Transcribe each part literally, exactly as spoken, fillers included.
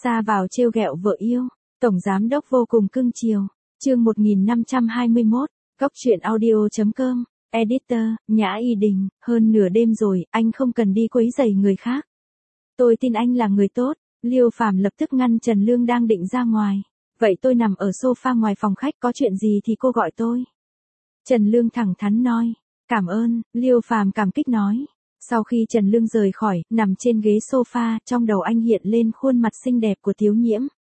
Xa vào trêu ghẹo vợ yêu, tổng giám đốc vô cùng cưng chiều. Chương một nghìn năm trăm hai mươi mốt, Góc truyện audio chấm com, Editor, Nhã Y Đình, hơn nửa đêm rồi, anh không cần đi quấy rầy người khác. Tôi tin anh là người tốt. Liêu Phàm lập tức ngăn Trần Lương đang định ra ngoài. Vậy tôi nằm ở sofa ngoài phòng khách, có chuyện gì thì cô gọi tôi. Trần Lương thẳng thắn nói. Cảm ơn, Liêu Phàm cảm kích nói. Sau khi Trần Lương rời khỏi, nằm trên ghế sofa, trong đầu anh hiện lên khuôn mặt xinh đẹp của Tiếu Nhiễm.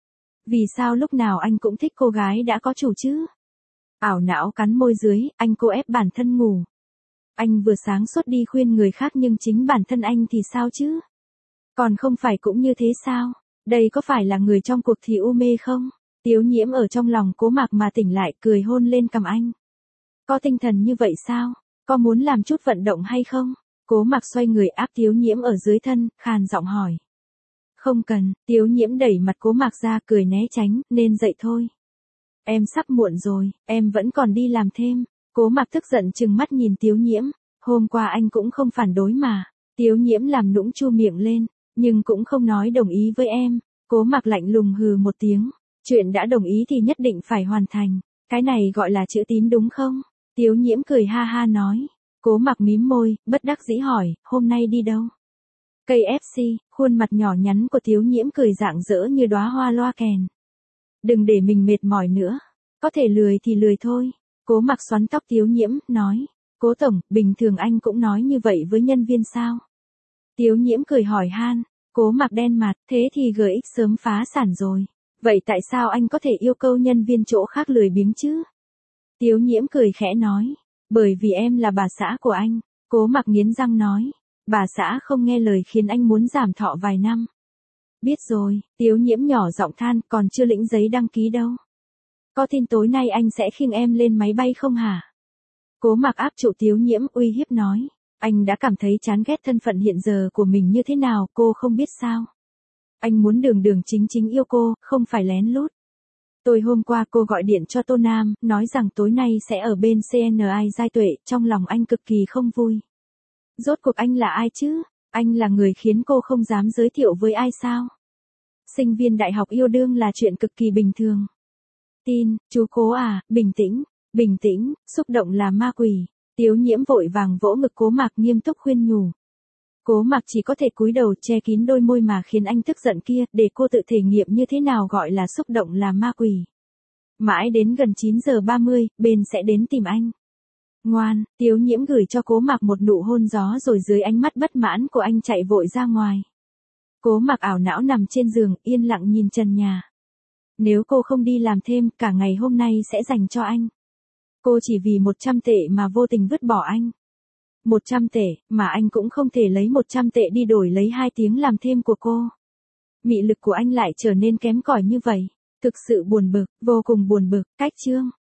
Vì sao lúc nào anh cũng thích cô gái đã có chủ chứ? Ảo não cắn môi dưới, anh cố ép bản thân ngủ. Anh vừa sáng suốt đi khuyên người khác nhưng chính bản thân anh thì sao chứ? Còn không phải cũng như thế sao? Đây có phải là người trong cuộc thì u mê không? Tiếu Nhiễm ở trong lòng Cố Mạc mà tỉnh lại, cười hôn lên cằm anh. Có tinh thần như vậy sao? Có muốn làm chút vận động hay không? Cố Mạc xoay người áp Tiếu Nhiễm ở dưới thân, khàn giọng hỏi. Không cần, Tiếu Nhiễm đẩy mặt Cố Mạc ra, cười né tránh, nên dậy thôi. Em sắp muộn rồi, em vẫn còn đi làm thêm. Cố Mạc tức giận trừng mắt nhìn Tiếu Nhiễm. Hôm qua anh cũng không phản đối mà. Tiếu Nhiễm làm nũng chu miệng lên, nhưng cũng không nói đồng ý với em. Cố Mạc lạnh lùng hừ một tiếng. Chuyện đã đồng ý thì nhất định phải hoàn thành. Cái này gọi là chữ tín đúng không? Tiếu Nhiễm cười ha ha nói. Cố Mạc mím môi, bất đắc dĩ hỏi, hôm nay đi đâu? Cây ép xê, khuôn mặt nhỏ nhắn của Tiếu Nhiễm cười rạng rỡ như đóa hoa loa kèn. Đừng để mình mệt mỏi nữa. Có thể lười thì lười thôi. Cố Mạc xoắn tóc Tiếu Nhiễm, nói. Cố tổng, bình thường anh cũng nói như vậy với nhân viên sao? Tiếu Nhiễm cười hỏi han. Cố Mạc đen mặt, thế thì giê ích sớm phá sản rồi. Vậy tại sao anh có thể yêu cầu nhân viên chỗ khác lười biếng chứ? Tiếu Nhiễm cười khẽ nói. Bởi vì em là bà xã của anh. Cố Mạc nghiến răng nói. Bà xã không nghe lời khiến anh muốn giảm thọ vài năm. Biết rồi, Tiếu Nhiễm nhỏ giọng than, còn chưa lĩnh giấy đăng ký đâu. Có tin tối nay anh sẽ khiêng em lên máy bay không hả? Cố Mạc áp trụ Tiếu Nhiễm, uy hiếp nói. Anh đã cảm thấy chán ghét thân phận hiện giờ của mình như thế nào, cô không biết sao? Anh muốn đường đường chính chính yêu cô, không phải lén lút. Tôi hôm qua cô gọi điện cho Tô Nam, nói rằng tối nay sẽ ở bên xê en i Giai Tuệ, trong lòng anh cực kỳ không vui. Rốt cuộc anh là ai chứ? Anh là người khiến cô không dám giới thiệu với ai sao? Sinh viên đại học yêu đương là chuyện cực kỳ bình thường. Tin, chú Cố à, bình tĩnh, bình tĩnh, xúc động là ma quỷ. Tiếu Nhiễm vội vàng vỗ ngực Cố Mạc nghiêm túc khuyên nhủ. Cố Mạc chỉ có thể cúi đầu che kín đôi môi mà khiến anh tức giận kia, để cô tự thể nghiệm như thế nào gọi là xúc động là ma quỷ. Mãi đến gần chín giờ ba mươi, bên sẽ đến tìm anh. Ngoan, Tiếu Nhiễm gửi cho Cố Mạc một nụ hôn gió rồi dưới ánh mắt bất mãn của anh chạy vội ra ngoài. Cố Mạc ảo não nằm trên giường, yên lặng nhìn trần nhà. Nếu cô không đi làm thêm, cả ngày hôm nay sẽ dành cho anh. Cô chỉ vì một trăm tệ mà vô tình vứt bỏ anh. một trăm tệ, mà anh cũng không thể lấy một trăm tệ đi đổi lấy hai tiếng làm thêm của cô. Mị lực của anh lại trở nên kém cỏi như vậy. Thực sự buồn bực, vô cùng buồn bực. Cách chương.